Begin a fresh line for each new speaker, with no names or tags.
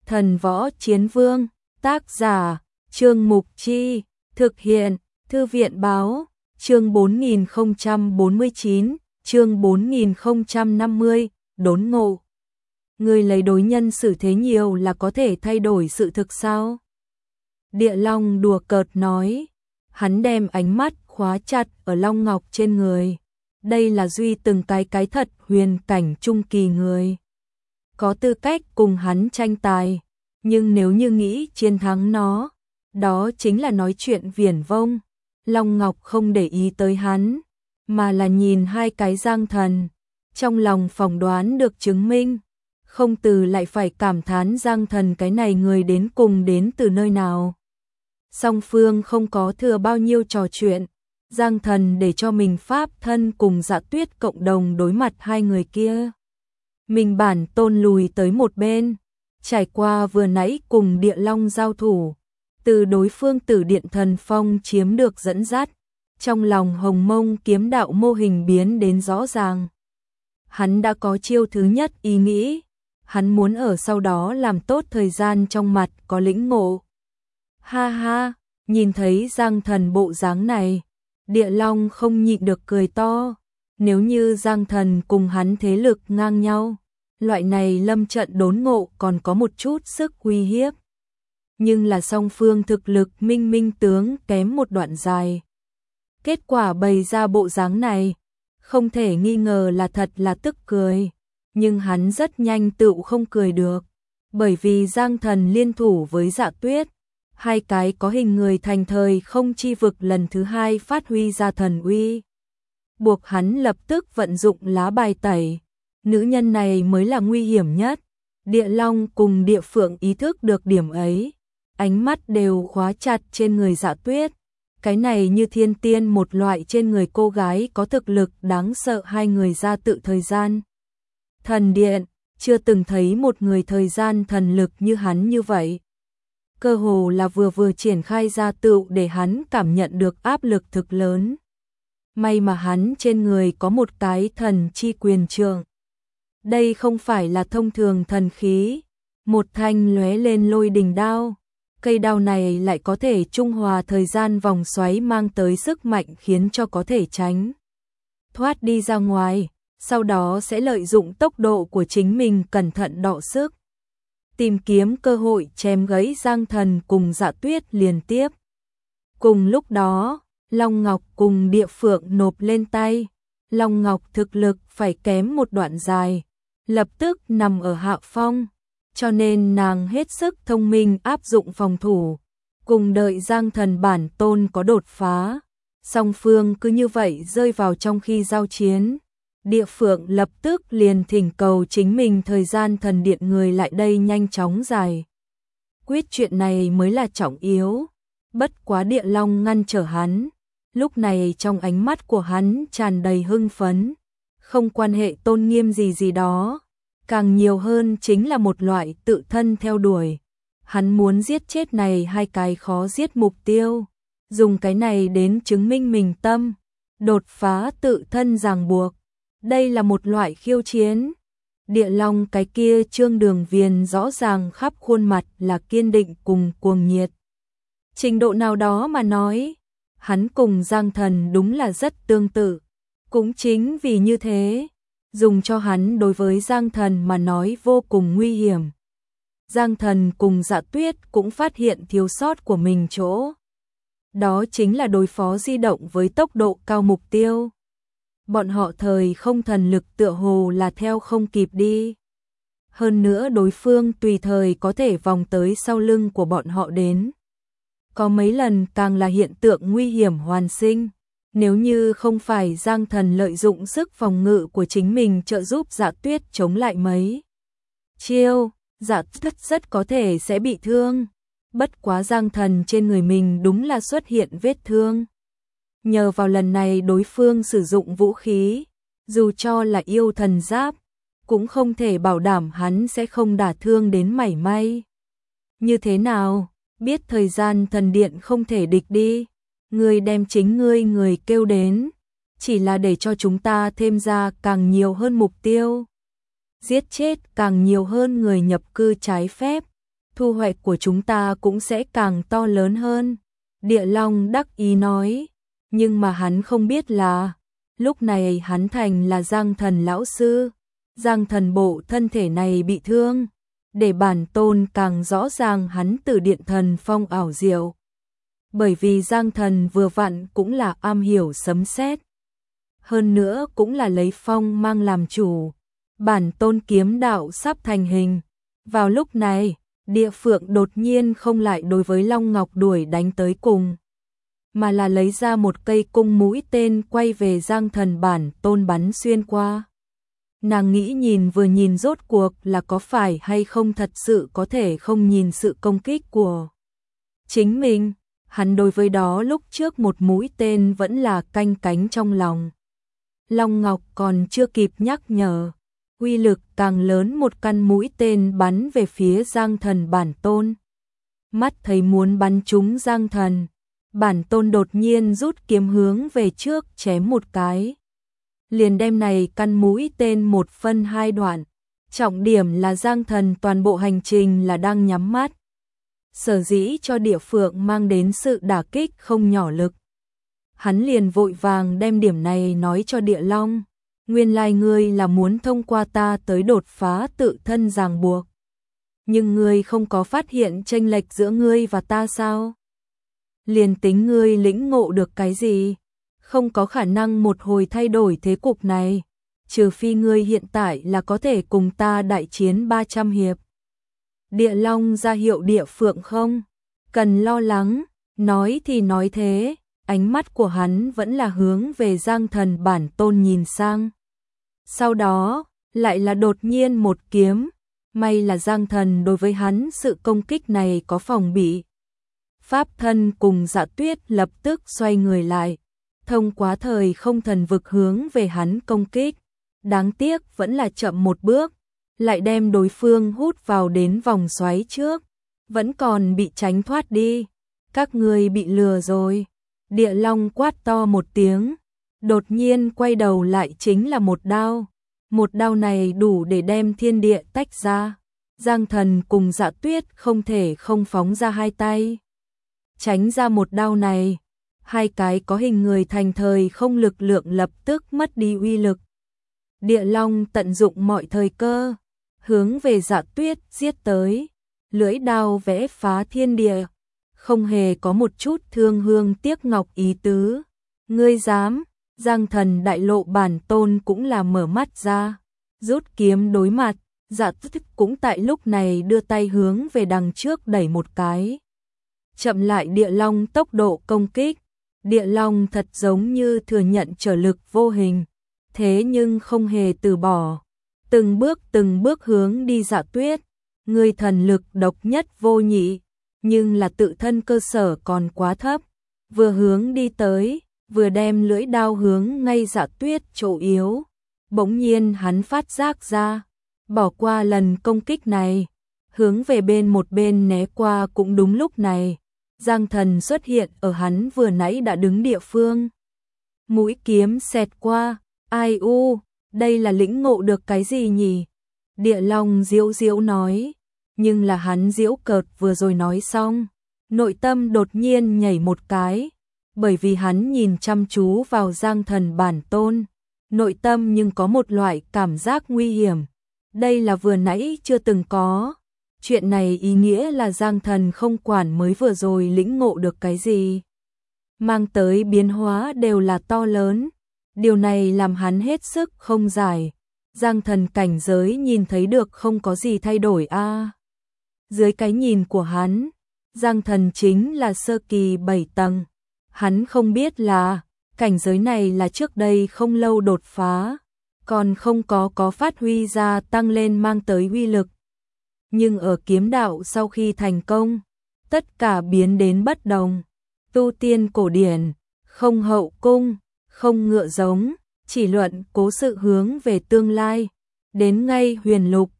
Thần Võ Chiến Vương, tác giả, Trương Mục Chi, thực hiện, Thư viện Báo, chương 4049, chương 4050, đốn ngộ. Người lấy đối nhân xử thế nhiều là có thể thay đổi sự thực sao? Địa Long đùa cợt nói, hắn đem ánh mắt khóa chặt ở long ngọc trên người. Đây là duy từng cái thật huyền cảnh trung kỳ người. Có tư cách cùng hắn tranh tài, nhưng nếu như nghĩ chiến thắng nó, đó chính là nói chuyện viển vông. Long Ngọc không để ý tới hắn, mà là nhìn hai cái Giang Thần, trong lòng phỏng đoán được chứng minh, không từ lại phải cảm thán Giang Thần cái này người đến cùng đến từ nơi nào. Song phương không có thừa bao nhiêu trò chuyện, Giang Thần để cho mình pháp thân cùng Dạ Tuyết cộng đồng đối mặt hai người kia. Mình bản tôn lùi tới một bên, trải qua vừa nãy cùng Địa Long giao thủ, từ đối phương Tử Điện Thần Phong chiếm được dẫn dắt, trong lòng Hồng Mông kiếm đạo mô hình biến đến rõ ràng. Hắn đã có chiêu thứ nhất ý nghĩ, hắn muốn ở sau đó làm tốt thời gian trong mặt có lĩnh ngộ. Ha ha, nhìn thấy Giang Thần bộ dáng này, Địa Long không nhịn được cười to. Nếu như Giang Thần cùng hắn thế lực ngang nhau, loại này lâm trận đốn ngộ còn có một chút sức uy hiếp. Nhưng là song phương thực lực minh minh tướng kém một đoạn dài. Kết quả bày ra bộ dáng này, không thể nghi ngờ là thật là tức cười. Nhưng hắn rất nhanh tựu không cười được, bởi vì Giang Thần liên thủ với Dạ Tuyết, hai cái có hình người thành thời không chi vực lần thứ hai phát huy ra thần uy. Buộc hắn lập tức vận dụng lá bài tẩy, nữ nhân này mới là nguy hiểm nhất. Địa Long cùng Địa Phượng ý thức được điểm ấy, ánh mắt đều khóa chặt trên người Dạ Tuyết. Cái này như thiên tiên một loại trên người cô gái có thực lực đáng sợ. Hai người ra tự thời gian thần điện, chưa từng thấy một người thời gian thần lực như hắn như vậy. Cơ hồ là vừa triển khai ra tựu để hắn cảm nhận được áp lực thực lớn. May mà hắn trên người có một cái thần chi quyền trượng. Đây không phải là thông thường thần khí, một thanh lóe lên lôi đình đao. Cây đao này lại có thể trung hòa thời gian vòng xoáy mang tới sức mạnh khiến cho có thể tránh thoát đi ra ngoài, sau đó sẽ lợi dụng tốc độ của chính mình cẩn thận đọ sức, tìm kiếm cơ hội chém gãy Giang Thần cùng Dạ Tuyết liên tiếp. Cùng lúc đó, Long Ngọc cùng Địa Phượng nộp lên tay. Long Ngọc thực lực phải kém một đoạn dài, lập tức nằm ở hạ phong, cho nên nàng hết sức thông minh áp dụng phòng thủ, cùng đợi Giang Thần bản tôn có đột phá. Song phương cứ như vậy rơi vào trong khi giao chiến. Địa Phượng lập tức liền thỉnh cầu chính mình thời gian thần điện người lại đây nhanh chóng giải quyết chuyện này mới là trọng yếu. Bất quá Địa Long ngăn trở hắn, lúc này trong ánh mắt của hắn tràn đầy hưng phấn, không quan hệ tôn nghiêm gì đó, càng nhiều hơn chính là một loại tự thân theo đuổi. Hắn muốn giết chết này hai cái khó giết mục tiêu, dùng cái này đến chứng minh mình tâm, đột phá tự thân ràng buộc. Đây là một loại khiêu chiến. Địa Long cái kia Trương Đường Viền rõ ràng khắp khuôn mặt là kiên định cùng cuồng nhiệt. Trình độ nào đó mà nói, hắn cùng Giang Thần đúng là rất tương tự. Cũng chính vì như thế, dùng cho hắn đối với Giang Thần mà nói vô cùng nguy hiểm. Giang Thần cùng Dạ Tuyết cũng phát hiện thiếu sót của mình chỗ. Đó chính là đối phó di động với tốc độ cao mục tiêu. Bọn họ thời không thần lực tựa hồ là theo không kịp đi. Hơn nữa đối phương tùy thời có thể vòng tới sau lưng của bọn họ đến. Có mấy lần càng là hiện tượng nguy hiểm hoàn sinh. Nếu như không phải Giang Thần lợi dụng sức phòng ngự của chính mình trợ giúp Dạ Tuyết chống lại mấy chiêu, Dạ Tuyết rất có thể sẽ bị thương. Bất quá Giang Thần trên người mình đúng là xuất hiện vết thương. Nhờ vào lần này đối phương sử dụng vũ khí, dù cho là yêu thần giáp, cũng không thể bảo đảm hắn sẽ không đả thương đến mảy may. Như thế nào, biết thời gian thần điện không thể địch đi, ngươi đem chính người kêu đến, chỉ là để cho chúng ta thêm ra càng nhiều hơn mục tiêu. Giết chết càng nhiều hơn người nhập cư trái phép, thu hoạch của chúng ta cũng sẽ càng to lớn hơn. Địa Long đắc ý nói, nhưng mà hắn không biết là, lúc này hắn thành là Giang Thần lão sư. Giang Thần bộ thân thể này bị thương, để bản tôn càng rõ ràng hắn từ điện thần phong ảo diệu. Bởi vì Giang Thần vừa vặn cũng là am hiểu sấm sét, hơn nữa cũng là lấy phong mang làm chủ. Bản tôn kiếm đạo sắp thành hình. Vào lúc này, Địa Phượng đột nhiên không lại đối với Long Ngọc đuổi đánh tới cùng, mà là lấy ra một cây cung mũi tên quay về Giang Thần bản tôn bắn xuyên qua. Nàng nghĩ nhìn vừa nhìn rốt cuộc là có phải hay không thật sự có thể không nhìn sự công kích của chính mình. Hắn đối với đó lúc trước một mũi tên vẫn là canh cánh trong lòng. Long Ngọc còn chưa kịp nhắc nhở, uy lực càng lớn, một căn mũi tên bắn về phía Giang Thần bản tôn. Mắt thấy muốn bắn trúng Giang Thần, bản tôn đột nhiên rút kiếm hướng về trước chém một cái, liền đem này căn mũi tên một phân hai đoạn. Trọng điểm là Giang Thần toàn bộ hành trình là đang nhắm mắt, sở dĩ cho Địa Phượng mang đến sự đả kích không nhỏ lực. Hắn liền vội vàng đem điểm này nói cho Địa Long, nguyên lai ngươi là muốn thông qua ta tới đột phá tự thân ràng buộc. Nhưng ngươi không có phát hiện chênh lệch giữa ngươi và ta sao? Liền tính ngươi lĩnh ngộ được cái gì, không có khả năng một hồi thay đổi thế cục này, trừ phi ngươi hiện tại là có thể cùng ta đại chiến 300 hiệp. Địa Long ra hiệu Địa Phượng không cần lo lắng, nói thì nói thế, ánh mắt của hắn vẫn là hướng về Giang Thần bản tôn nhìn sang. Sau đó, lại là đột nhiên một kiếm, may là Giang Thần đối với hắn sự công kích này có phòng bị. Pháp thân cùng Dạ Tuyết lập tức xoay người lại, thông qua thời không thần vực hướng về hắn công kích. Đáng tiếc vẫn là chậm một bước, lại đem đối phương hút vào đến vòng xoáy trước, vẫn còn bị tránh thoát đi. Các ngươi bị lừa rồi. Địa Long quát to một tiếng, đột nhiên quay đầu lại chính là một đao. Một đao này đủ để đem thiên địa tách ra. Giang Thần cùng Dạ Tuyết không thể không phóng ra hai tay, tránh ra một đao này. Hai cái có hình người thành thời không lực lượng lập tức mất đi uy lực. Địa Long tận dụng mọi thời cơ, hướng về Dạ Tuyết giết tới, lưỡi đao vẽ phá thiên địa, không hề có một chút thương hương tiếc ngọc ý tứ. Ngươi dám? Giang Thần đại lộ bản tôn cũng là mở mắt ra, rút kiếm đối mặt. Dạ Tuyết cũng tại lúc này đưa tay hướng về đằng trước đẩy một cái, chậm lại Địa Long tốc độ công kích. Địa Long thật giống như thừa nhận trở lực vô hình, thế nhưng không hề từ bỏ, từng bước hướng đi. Dạ Tuyết, ngươi thần lực độc nhất vô nhị, nhưng là tự thân cơ sở còn quá thấp. Vừa hướng đi tới, vừa đem lưỡi đao hướng ngay Dạ Tuyết chỗ yếu. Bỗng nhiên hắn phát giác ra, bỏ qua lần công kích này, hướng về một bên né qua. Cũng đúng lúc này, Giang Thần xuất hiện ở hắn vừa nãy đã đứng địa phương. Mũi kiếm xẹt qua, ai u, đây là lĩnh ngộ được cái gì nhỉ? Địa Long diễu diễu nói, nhưng là hắn diễu cợt vừa rồi nói xong, nội tâm đột nhiên nhảy một cái, bởi vì hắn nhìn chăm chú vào Giang Thần bản tôn, nội tâm nhưng có một loại cảm giác nguy hiểm. Đây là vừa nãy chưa từng có. Chuyện này ý nghĩa là Giang Thần không quản mới vừa rồi lĩnh ngộ được cái gì, mang tới biến hóa đều là to lớn. Điều này làm hắn hết sức không giải. Giang Thần cảnh giới nhìn thấy được không có gì thay đổi a. Dưới cái nhìn của hắn, Giang Thần chính là sơ kỳ 7 tầng. Hắn không biết là cảnh giới này là trước đây không lâu đột phá, còn không có phát huy ra tăng lên mang tới uy lực. Nhưng ở kiếm đạo sau khi thành công, tất cả biến đến bất đồng. Tu tiên cổ điển, không hậu cung, không ngựa giống, chỉ luận cố sự hướng về tương lai. Đến ngay huyền lục,